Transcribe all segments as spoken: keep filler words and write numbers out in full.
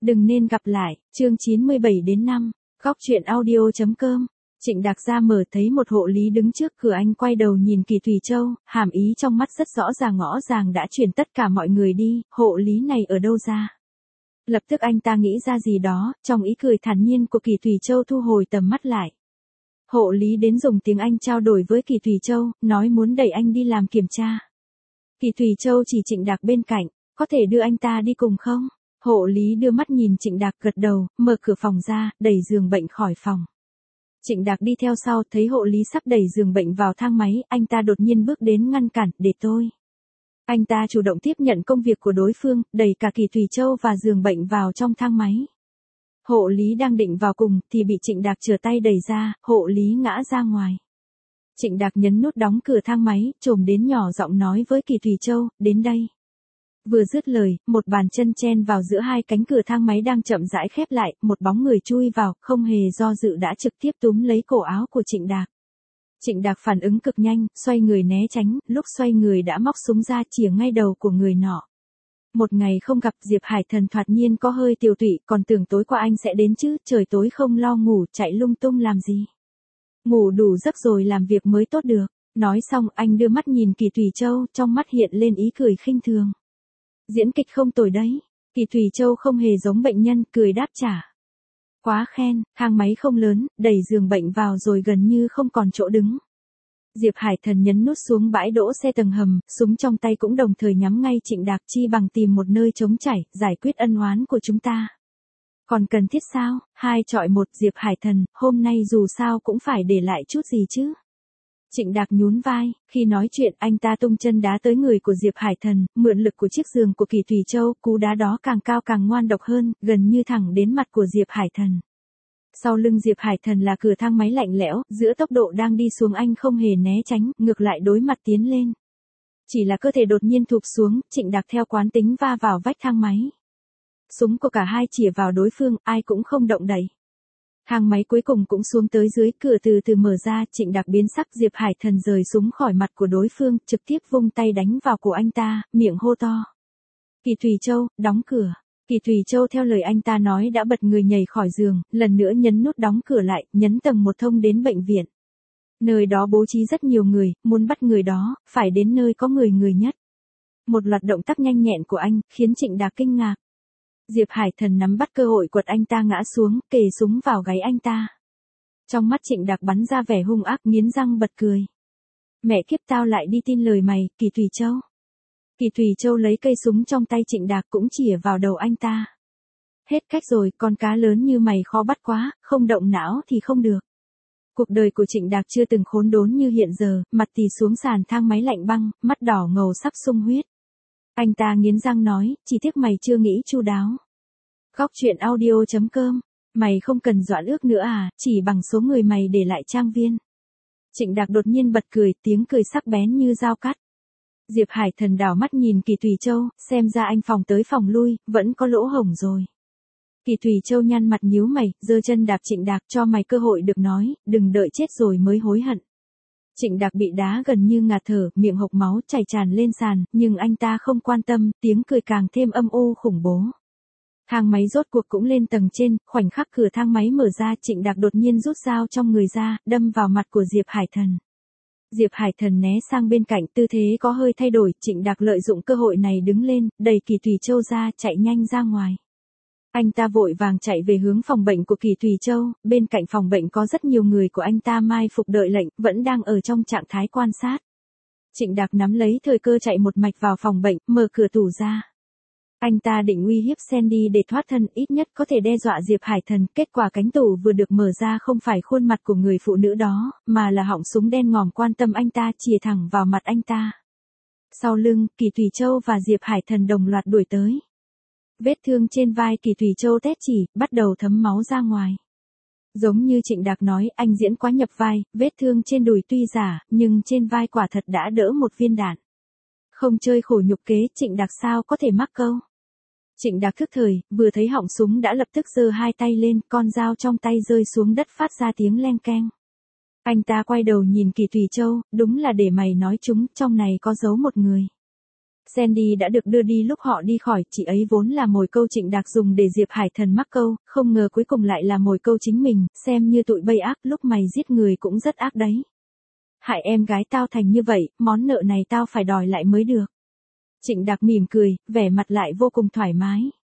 Đừng nên gặp lại, chương chín mươi bảy đến năm, góc truyện audio.com. Trịnh Đạc ra mở thấy một hộ lý đứng trước cửa, anh quay đầu nhìn Kỳ Thùy Châu, hàm ý trong mắt rất rõ ràng, ngõ ràng đã chuyển tất cả mọi người đi, hộ lý này ở đâu ra. Lập tức anh ta nghĩ ra gì đó, trong ý cười thản nhiên của Kỳ Thùy Châu thu hồi tầm mắt lại. Hộ lý đến dùng tiếng Anh trao đổi với Kỳ Thùy Châu, nói muốn đẩy anh đi làm kiểm tra. Kỳ Thùy Châu chỉ Trịnh Đạc bên cạnh, có thể đưa anh ta đi cùng không? Hộ lý đưa mắt nhìn Trịnh Đạc gật đầu, mở cửa phòng ra, đẩy giường bệnh khỏi phòng. Trịnh Đạc đi theo sau, thấy hộ lý sắp đẩy giường bệnh vào thang máy, anh ta đột nhiên bước đến ngăn cản, để tôi. Anh ta chủ động tiếp nhận công việc của đối phương, đẩy cả Kỳ Thùy Châu và giường bệnh vào trong thang máy. Hộ lý đang định vào cùng, thì bị Trịnh Đạc trở tay đẩy ra, hộ lý ngã ra ngoài. Trịnh Đạc nhấn nút đóng cửa thang máy, trồm đến nhỏ giọng nói với Kỳ Thùy Châu, đến đây. Vừa dứt lời, một bàn chân chen vào giữa hai cánh cửa thang máy đang chậm rãi khép lại, một bóng người chui vào, không hề do dự đã trực tiếp túm lấy cổ áo của Trịnh Đạc. Trịnh Đạc phản ứng cực nhanh, xoay người né tránh, lúc xoay người đã móc súng ra chĩa ngay đầu của người nọ. Một ngày không gặp, Diệp Hải Thần thoạt nhiên có hơi tiều tụy, còn tưởng tối qua anh sẽ đến chứ, trời tối không lo ngủ, chạy lung tung làm gì. Ngủ đủ giấc rồi làm việc mới tốt được. Nói xong anh đưa mắt nhìn Kỳ Thùy Châu, trong mắt hiện lên ý cười khinh thường. Diễn kịch không tồi đấy. Kỳ Thùy Châu không hề giống bệnh nhân, cười đáp trả. Quá khen, thang máy không lớn, đẩy giường bệnh vào rồi gần như không còn chỗ đứng. Diệp Hải Thần nhấn nút xuống bãi đỗ xe tầng hầm, súng trong tay cũng đồng thời nhắm ngay Trịnh Đạc, chi bằng tìm một nơi trống chảy, giải quyết ân oán của chúng ta. Còn cần thiết sao, hai chọi một, Diệp Hải Thần, hôm nay dù sao cũng phải để lại chút gì chứ. Trịnh Đạc nhún vai, khi nói chuyện anh ta tung chân đá tới người của Diệp Hải Thần, mượn lực của chiếc giường của Kỳ Thùy Châu, cú đá đó càng cao càng ngoan độc hơn, gần như thẳng đến mặt của Diệp Hải Thần. Sau lưng Diệp Hải Thần là cửa thang máy lạnh lẽo, giữa tốc độ đang đi xuống anh không hề né tránh, ngược lại đối mặt tiến lên. Chỉ là cơ thể đột nhiên thụp xuống, Trịnh Đạc theo quán tính va vào vách thang máy. Súng của cả hai chĩa vào đối phương, ai cũng không động đậy. Thang máy cuối cùng cũng xuống tới dưới, cửa từ từ mở ra, Trịnh Đạc biến sắc, Diệp Hải Thần rời súng khỏi mặt của đối phương, trực tiếp vung tay đánh vào cổ anh ta, miệng hô to. Kỳ Thùy Châu, đóng cửa. Kỳ Thùy Châu theo lời anh ta nói đã bật người nhảy khỏi giường, lần nữa nhấn nút đóng cửa lại, nhấn tầng một thông đến bệnh viện. Nơi đó bố trí rất nhiều người, muốn bắt người đó, phải đến nơi có người người nhất. Một loạt động tác nhanh nhẹn của anh, khiến Trịnh Đạc kinh ngạc. Diệp Hải Thần nắm bắt cơ hội quật anh ta ngã xuống, kề súng vào gáy anh ta. Trong mắt Trịnh Đạc bắn ra vẻ hung ác, nghiến răng bật cười. Mẹ kiếp, tao lại đi tin lời mày, Kỳ Thùy Châu. Kỳ Thùy Châu lấy cây súng trong tay Trịnh Đạc cũng chĩa vào đầu anh ta. Hết cách rồi, con cá lớn như mày khó bắt quá, không động não thì không được. Cuộc đời của Trịnh Đạc chưa từng khốn đốn như hiện giờ, mặt thì xuống sàn thang máy lạnh băng, mắt đỏ ngầu sắp sung huyết. Anh ta nghiến răng nói, chỉ tiếc mày chưa nghĩ chu đáo. Góc truyện audio.com, mày không cần doãn ước nữa à, chỉ bằng số người mày để lại trang viên. Trịnh Đạc đột nhiên bật cười, tiếng cười sắc bén như dao cắt. Diệp Hải Thần đảo mắt nhìn Kỳ Thùy Châu, xem ra anh phòng tới phòng lui, vẫn có lỗ hổng rồi. Kỳ Thùy Châu nhăn mặt nhíu mày, giơ chân đạp Trịnh Đạc, cho mày cơ hội được nói, đừng đợi chết rồi mới hối hận. Trịnh Đạc bị đá gần như ngạt thở, miệng hộc máu chảy tràn lên sàn, nhưng anh ta không quan tâm, tiếng cười càng thêm âm u khủng bố. Thang máy rốt cuộc cũng lên tầng trên, khoảnh khắc cửa thang máy mở ra, Trịnh Đạc đột nhiên rút dao trong người ra, đâm vào mặt của Diệp Hải Thần. Diệp Hải Thần né sang bên cạnh, tư thế có hơi thay đổi, Trịnh Đạc lợi dụng cơ hội này đứng lên, đẩy Kỳ Thùy Châu ra, chạy nhanh ra ngoài. Anh ta vội vàng chạy về hướng phòng bệnh của Kỳ Thùy Châu, bên cạnh phòng bệnh có rất nhiều người của anh ta mai phục đợi lệnh, vẫn đang ở trong trạng thái quan sát. Trịnh Đạc nắm lấy thời cơ chạy một mạch vào phòng bệnh, mở cửa tủ ra. Anh ta định uy hiếp Sandy để thoát thân, ít nhất có thể đe dọa Diệp Hải Thần, kết quả cánh tủ vừa được mở ra không phải khuôn mặt của người phụ nữ đó, mà là họng súng đen ngòm quan tâm anh ta, chĩa thẳng vào mặt anh ta. Sau lưng, Kỳ Thùy Châu và Diệp Hải Thần đồng loạt đuổi tới. Vết thương trên vai Kỳ Thùy Châu tét chỉ, bắt đầu thấm máu ra ngoài. Giống như Trịnh Đạc nói, anh diễn quá nhập vai, vết thương trên đùi tuy giả, nhưng trên vai quả thật đã đỡ một viên đạn. Không chơi khổ nhục kế, Trịnh Đạc sao có thể mắc câu. Trịnh Đạc thức thời, vừa thấy họng súng đã lập tức giơ hai tay lên, con dao trong tay rơi xuống đất phát ra tiếng leng keng. Anh ta quay đầu nhìn Kỳ Thùy Châu, đúng là để mày nói chúng, trong này có giấu một người. Sandy đã được đưa đi lúc họ đi khỏi, chị ấy vốn là mồi câu Trịnh Đạc dùng để Diệp Hải Thần mắc câu, không ngờ cuối cùng lại là mồi câu chính mình, xem như tụi bây ác, lúc mày giết người cũng rất ác đấy. Hại em gái tao thành như vậy, món nợ này tao phải đòi lại mới được. Trịnh Đạc mỉm cười, vẻ mặt lại vô cùng thoải mái.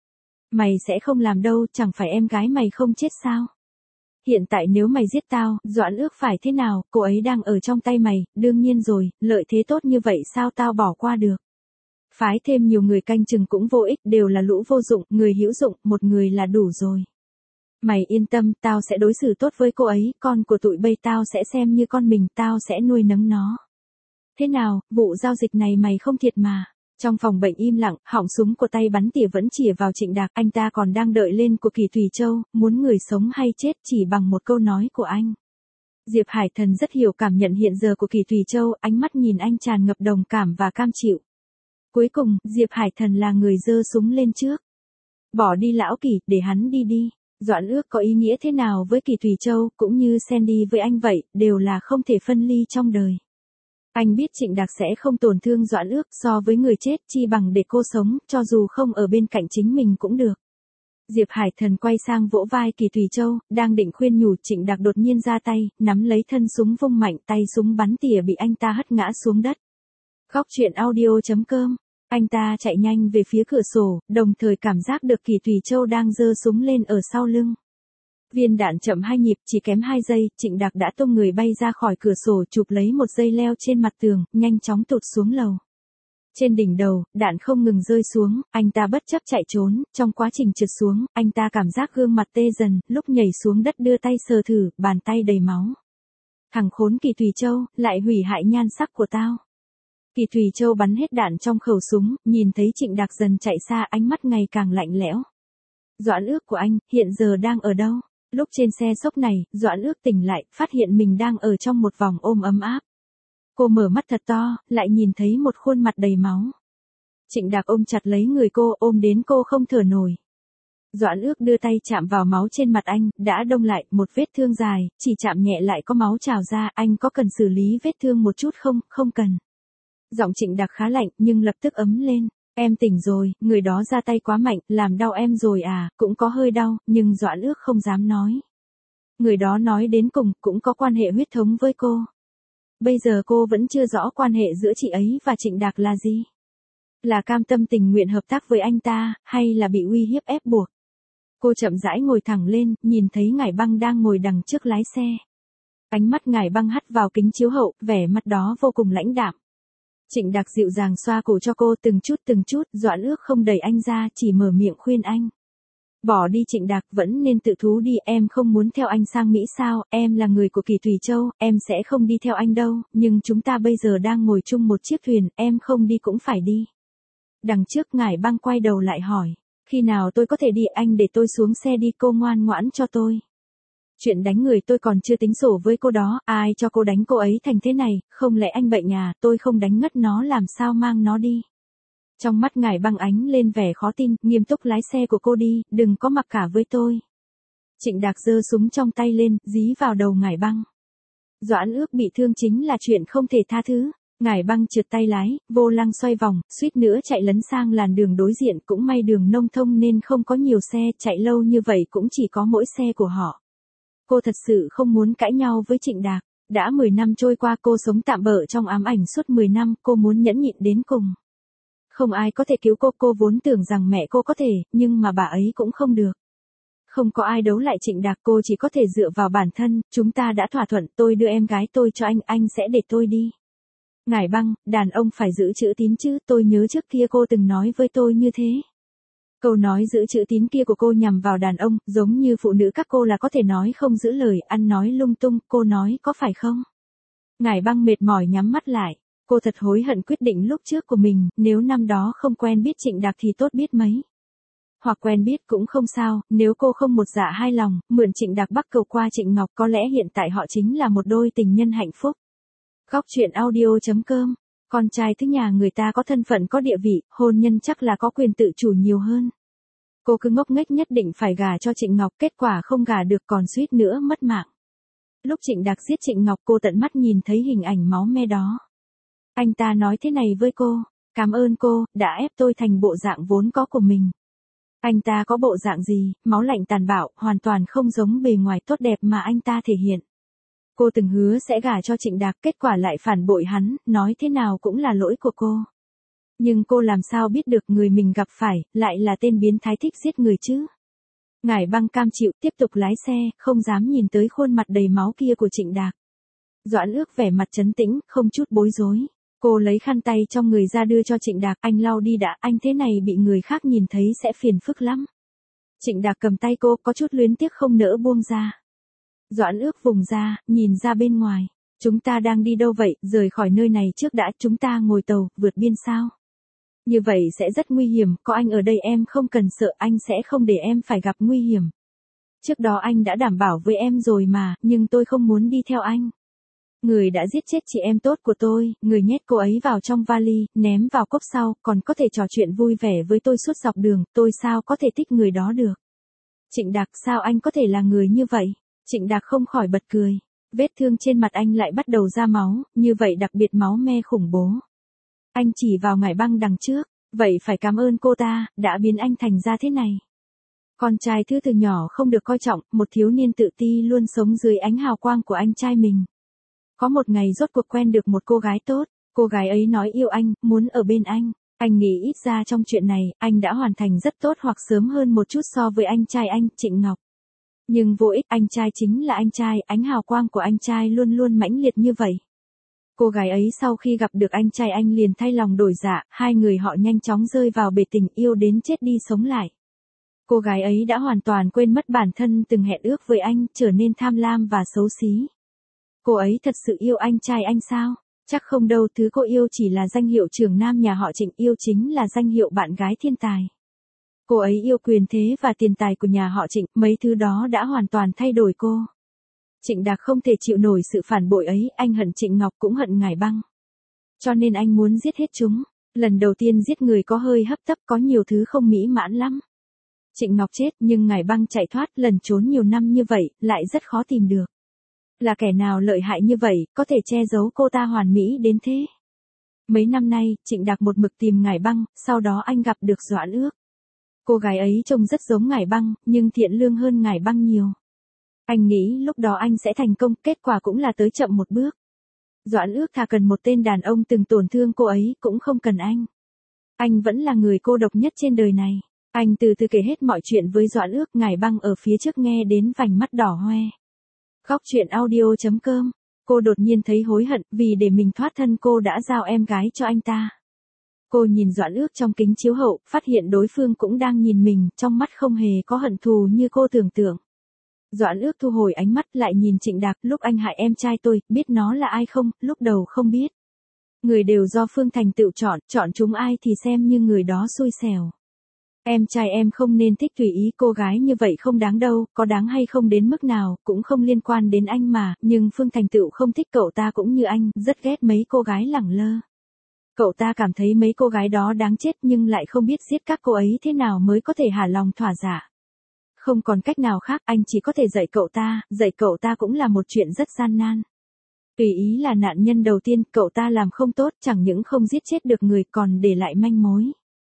Mày sẽ không làm đâu, chẳng phải em gái mày không chết sao? Hiện tại nếu mày giết tao, Doãn Ước phải thế nào, cô ấy đang ở trong tay mày, đương nhiên rồi, lợi thế tốt như vậy sao tao bỏ qua được. Phái thêm nhiều người canh chừng cũng vô ích, đều là lũ vô dụng, người hữu dụng, một người là đủ rồi. Mày yên tâm, tao sẽ đối xử tốt với cô ấy, con của tụi bây tao sẽ xem như con mình, tao sẽ nuôi nấng nó. Thế nào, vụ giao dịch này mày không thiệt mà. Trong phòng bệnh im lặng, họng súng của tay bắn tỉa vẫn chĩa vào Trịnh Đạc, anh ta còn đang đợi lên của Kỳ Thùy Châu, muốn người sống hay chết chỉ bằng một câu nói của anh. Diệp Hải Thần rất hiểu cảm nhận hiện giờ của Kỳ Thùy Châu, ánh mắt nhìn anh tràn ngập đồng cảm và cam chịu. Cuối cùng, Diệp Hải Thần là người giơ súng lên trước. Bỏ đi lão Kỳ, để hắn đi đi. Doãn Ước có ý nghĩa thế nào với Kỳ Thùy Châu, cũng như Sandy với anh vậy, đều là không thể phân ly trong đời. Anh biết Trịnh Đạc sẽ không tổn thương Doãn Ước, so với người chết chi bằng để cô sống, cho dù không ở bên cạnh chính mình cũng được. Diệp Hải Thần quay sang vỗ vai Kỳ Thùy Châu, đang định khuyên nhủ, Trịnh Đạc đột nhiên ra tay, nắm lấy thân súng vung mạnh, tay súng bắn tỉa bị anh ta hất ngã xuống đất. Góc truyện audio chấm com. Anh ta chạy nhanh về phía cửa sổ, đồng thời cảm giác được Kỳ Thùy Châu đang giơ súng lên ở sau lưng. Viên đạn chậm hai nhịp, chỉ kém hai giây, Trịnh Đạc đã tung người bay ra khỏi cửa sổ, chụp lấy một dây leo trên mặt tường, nhanh chóng tụt xuống lầu. Trên đỉnh đầu, đạn không ngừng rơi xuống, anh ta bất chấp chạy trốn, trong quá trình trượt xuống, anh ta cảm giác gương mặt tê dần, lúc nhảy xuống đất đưa tay sờ thử, bàn tay đầy máu. Thằng khốn Kỳ Thùy Châu, lại hủy hại nhan sắc của tao. Kỳ Thùy Châu bắn hết đạn trong khẩu súng, nhìn thấy Trịnh Đạc dần chạy xa, ánh mắt ngày càng lạnh lẽo. Doãn Ước của anh, hiện giờ đang ở đâu? Lúc trên xe sốc này, Doãn Ước tỉnh lại, phát hiện mình đang ở trong một vòng ôm ấm áp. Cô mở mắt thật to, lại nhìn thấy một khuôn mặt đầy máu. Trịnh Đạc ôm chặt lấy người cô, ôm đến cô không thở nổi. Doãn Ước đưa tay chạm vào máu trên mặt anh, đã đông lại, một vết thương dài, chỉ chạm nhẹ lại có máu trào ra, anh có cần xử lý vết thương một chút không? Không cần. Giọng Trịnh Đạc khá lạnh, nhưng lập tức ấm lên. Em tỉnh rồi, người đó ra tay quá mạnh, làm đau em rồi à, cũng có hơi đau, nhưng Doãn Ước không dám nói. Người đó nói đến cùng, cũng có quan hệ huyết thống với cô. Bây giờ cô vẫn chưa rõ quan hệ giữa chị ấy và Trịnh Đạc là gì. Là cam tâm tình nguyện hợp tác với anh ta, hay là bị uy hiếp ép buộc. Cô chậm rãi ngồi thẳng lên, nhìn thấy Ngải Băng đang ngồi đằng trước lái xe. Ánh mắt Ngải Băng hắt vào kính chiếu hậu, vẻ mặt đó vô cùng lãnh đạm. Trịnh Đạc dịu dàng xoa cổ cho cô từng chút từng chút, Doãn Ước không đẩy anh ra, chỉ mở miệng khuyên anh. Bỏ đi Trịnh Đạc, vẫn nên tự thú đi, em không muốn theo anh sang Mỹ sao, em là người của Kỳ Thùy Châu, em sẽ không đi theo anh đâu, nhưng chúng ta bây giờ đang ngồi chung một chiếc thuyền, em không đi cũng phải đi. Đằng trước Ngải Băng quay đầu lại hỏi, khi nào tôi có thể đi, anh để tôi xuống xe đi, cô ngoan ngoãn cho tôi. Chuyện đánh người tôi còn chưa tính sổ với cô đó, ai cho cô đánh cô ấy thành thế này, không lẽ anh bệnh à, tôi không đánh ngất nó làm sao mang nó đi. Trong mắt Ngải Băng ánh lên vẻ khó tin, nghiêm túc lái xe của cô đi, đừng có mặc cả với tôi. Trịnh Đạc giơ súng trong tay lên, dí vào đầu Ngải Băng. Doãn Ước bị thương chính là chuyện không thể tha thứ. Ngải Băng trượt tay lái, vô lăng xoay vòng, suýt nữa chạy lấn sang làn đường đối diện, cũng may đường nông thôn nên không có nhiều xe, chạy lâu như vậy cũng chỉ có mỗi xe của họ. Cô thật sự không muốn cãi nhau với Trịnh Đạc. Đã mười năm trôi qua, cô sống tạm bợ trong ám ảnh suốt mười năm, cô muốn nhẫn nhịn đến cùng. Không ai có thể cứu cô, cô vốn tưởng rằng mẹ cô có thể, nhưng mà bà ấy cũng không được. Không có ai đấu lại Trịnh Đạc, cô chỉ có thể dựa vào bản thân, chúng ta đã thỏa thuận, tôi đưa em gái tôi cho anh, anh sẽ để tôi đi. Ngải Băng, đàn ông phải giữ chữ tín chứ, tôi nhớ trước kia cô từng nói với tôi như thế. Câu nói giữ chữ tín kia của cô nhằm vào đàn ông, giống như phụ nữ các cô là có thể nói không giữ lời, ăn nói lung tung, cô nói có phải không? Ngải Băng mệt mỏi nhắm mắt lại, cô thật hối hận quyết định lúc trước của mình, nếu năm đó không quen biết Trịnh Đạc thì tốt biết mấy. Hoặc quen biết cũng không sao, nếu cô không một dạ hai lòng, mượn Trịnh Đạc bắc cầu qua Trịnh Ngọc, có lẽ hiện tại họ chính là một đôi tình nhân hạnh phúc. Góc truyện audio chấm com. Con trai thứ nhà người ta có thân phận có địa vị, hôn nhân chắc là có quyền tự chủ nhiều hơn. Cô cứ ngốc nghếch nhất định phải gả cho Trịnh Ngọc, kết quả không gả được còn suýt nữa mất mạng. Lúc Trịnh Đạc giết Trịnh Ngọc, cô tận mắt nhìn thấy hình ảnh máu me đó. Anh ta nói thế này với cô, Cảm ơn cô, đã ép tôi thành bộ dạng vốn có của mình. Anh ta có bộ dạng gì, máu lạnh tàn bạo, hoàn toàn không giống bề ngoài tốt đẹp mà anh ta thể hiện. Cô từng hứa sẽ gả cho Trịnh Đạc, kết quả lại phản bội hắn, nói thế nào cũng là lỗi của cô. Nhưng cô làm sao biết được người mình gặp phải, lại là tên biến thái thích giết người chứ? Ngải Băng cam chịu tiếp tục lái xe, không dám nhìn tới khuôn mặt đầy máu kia của Trịnh Đạc. Doãn Ước vẻ mặt trấn tĩnh, không chút bối rối. Cô lấy khăn tay trong người ra đưa cho Trịnh Đạc, anh lau đi đã, anh thế này bị người khác nhìn thấy sẽ phiền phức lắm. Trịnh Đạc cầm tay cô, có chút luyến tiếc không nỡ buông ra. Doãn Ước vùng ra, nhìn ra bên ngoài. Chúng ta đang đi đâu vậy, rời khỏi nơi này trước đã, chúng ta ngồi tàu, vượt biên sao? Như vậy sẽ rất nguy hiểm, có anh ở đây em không cần sợ, anh sẽ không để em phải gặp nguy hiểm. Trước đó anh đã đảm bảo với em rồi mà, nhưng tôi không muốn đi theo anh. Người đã giết chết chị em tốt của tôi, người nhét cô ấy vào trong vali, ném vào cốp sau, còn có thể trò chuyện vui vẻ với tôi suốt dọc đường, tôi sao có thể thích người đó được. Trịnh Đạc, sao anh có thể là người như vậy? Trịnh Đạc không khỏi bật cười. Vết thương trên mặt anh lại bắt đầu ra máu, như vậy đặc biệt máu me khủng bố. Anh chỉ vào Ngải Băng đằng trước, vậy phải cảm ơn cô ta, đã biến anh thành ra thế này. Con trai thứ từ nhỏ không được coi trọng, một thiếu niên tự ti luôn sống dưới ánh hào quang của anh trai mình. Có một ngày rốt cuộc quen được một cô gái tốt, cô gái ấy nói yêu anh, muốn ở bên anh. Anh nghĩ ít ra trong chuyện này, anh đã hoàn thành rất tốt hoặc sớm hơn một chút so với anh trai anh, Trịnh Ngọc. Nhưng vô ích, anh trai chính là anh trai, ánh hào quang của anh trai luôn luôn mãnh liệt như vậy. Cô gái ấy sau khi gặp được anh trai anh liền thay lòng đổi dạ, hai người họ nhanh chóng rơi vào bể tình yêu đến chết đi sống lại. Cô gái ấy đã hoàn toàn quên mất bản thân từng hẹn ước với anh, trở nên tham lam và xấu xí. Cô ấy thật sự yêu anh trai anh sao? Chắc không đâu, thứ cô yêu chỉ là danh hiệu trưởng nam nhà họ Trịnh, yêu chính là danh hiệu bạn gái thiên tài. Cô ấy yêu quyền thế và tiền tài của nhà họ Trịnh, mấy thứ đó đã hoàn toàn thay đổi cô. Trịnh Đạc không thể chịu nổi sự phản bội ấy, anh hận Trịnh Ngọc cũng hận Ngải Băng. Cho nên anh muốn giết hết chúng. Lần đầu tiên giết người có hơi hấp tấp, có nhiều thứ không mỹ mãn lắm. Trịnh Ngọc chết nhưng Ngải Băng chạy thoát, lần trốn nhiều năm như vậy, lại rất khó tìm được. Là kẻ nào lợi hại như vậy, có thể che giấu cô ta hoàn mỹ đến thế? Mấy năm nay, Trịnh Đạc một mực tìm Ngải Băng, sau đó anh gặp được Doãn Ước. Cô gái ấy trông rất giống Ngải Băng, nhưng thiện lương hơn Ngải Băng nhiều. Anh nghĩ lúc đó anh sẽ thành công, kết quả cũng là tới chậm một bước. Doãn Ước thà cần một tên đàn ông từng tổn thương cô ấy, cũng không cần anh. Anh vẫn là người cô độc nhất trên đời này. Anh từ từ kể hết mọi chuyện với Doãn Ước, Ngải Băng ở phía trước nghe đến vành mắt đỏ hoe. Góc truyện audio chấm com. Cô đột nhiên thấy hối hận, vì để mình thoát thân cô đã giao em gái cho anh ta. Cô nhìn Doãn Ước trong kính chiếu hậu, phát hiện đối phương cũng đang nhìn mình, trong mắt không hề có hận thù như cô tưởng tượng. Doãn Ước thu hồi ánh mắt lại nhìn Trịnh Đạc, lúc anh hại em trai tôi, biết nó là ai không, lúc đầu không biết. Người đều do Phương Thành tự chọn, chọn chúng ai thì xem như người đó xui xẻo. Em trai em không nên thích tùy ý cô gái như vậy, không đáng đâu, có đáng hay không đến mức nào, cũng không liên quan đến anh mà, nhưng Phương Thành Tựu không thích cậu ta cũng như anh, rất ghét mấy cô gái lẳng lơ. Cậu ta cảm thấy mấy cô gái đó đáng chết nhưng lại không biết giết các cô ấy thế nào mới có thể hả lòng thỏa dạ. Không còn cách nào khác, anh chỉ có thể dạy cậu ta, dạy cậu ta cũng là một chuyện rất gian nan. Tùy ý là nạn nhân đầu tiên, cậu ta làm không tốt, chẳng những không giết chết được người còn để lại manh mối.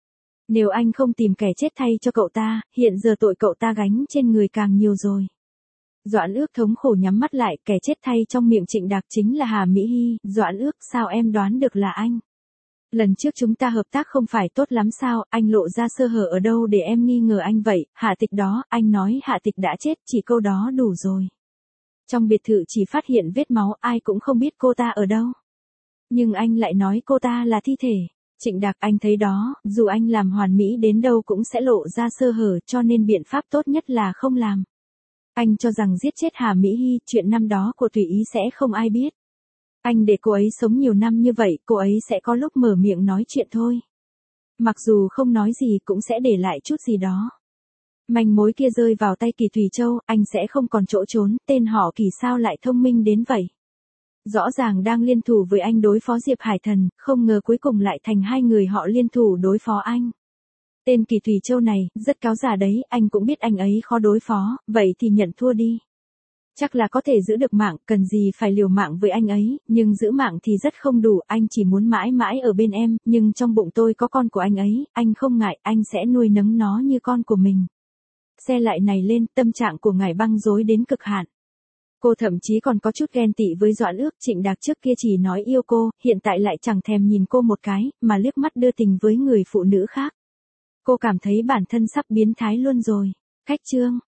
Nếu anh không tìm kẻ chết thay cho cậu ta, hiện giờ tội cậu ta gánh trên người càng nhiều rồi. Doãn Ước thống khổ nhắm mắt lại, kẻ chết thay trong miệng Trịnh Đạc chính là Hà Mỹ Hy. Doãn Ước, sao em đoán được là anh? Lần trước chúng ta hợp tác không phải tốt lắm sao, anh lộ ra sơ hở ở đâu để em nghi ngờ anh vậy? Hạ Tịch đó, anh nói Hạ Tịch đã chết, chỉ câu đó đủ rồi. Trong biệt thự chỉ phát hiện vết máu, ai cũng không biết cô ta ở đâu. Nhưng anh lại nói cô ta là thi thể. Trịnh Đạc, anh thấy đó, dù anh làm hoàn mỹ đến đâu cũng sẽ lộ ra sơ hở, cho nên biện pháp tốt nhất là không làm. Anh cho rằng giết chết Hà Mỹ Hy, chuyện năm đó của Thủy Ý sẽ không ai biết. Anh để cô ấy sống nhiều năm như vậy, cô ấy sẽ có lúc mở miệng nói chuyện thôi. Mặc dù không nói gì cũng sẽ để lại chút gì đó. Manh mối kia rơi vào tay Kỳ Thủy Châu, anh sẽ không còn chỗ trốn, tên họ Kỳ sao lại thông minh đến vậy. Rõ ràng đang liên thủ với anh đối phó Diệp Hải Thần, không ngờ cuối cùng lại thành hai người họ liên thủ đối phó anh. Tên Kỳ Thủy Châu này, rất cáo già đấy, anh cũng biết anh ấy khó đối phó, vậy thì nhận thua đi. Chắc là có thể giữ được mạng, cần gì phải liều mạng với anh ấy, nhưng giữ mạng thì rất không đủ, anh chỉ muốn mãi mãi ở bên em, nhưng trong bụng tôi có con của anh ấy, anh không ngại, anh sẽ nuôi nấng nó như con của mình. Xe lại này lên, tâm trạng của Ngải Băng rối đến cực hạn. Cô thậm chí còn có chút ghen tị với Doãn Ước, Trịnh Đạc trước kia chỉ nói yêu cô, hiện tại lại chẳng thèm nhìn cô một cái, mà liếc mắt đưa tình với người phụ nữ khác. Cô cảm thấy bản thân sắp biến thái luôn rồi. Khách chương.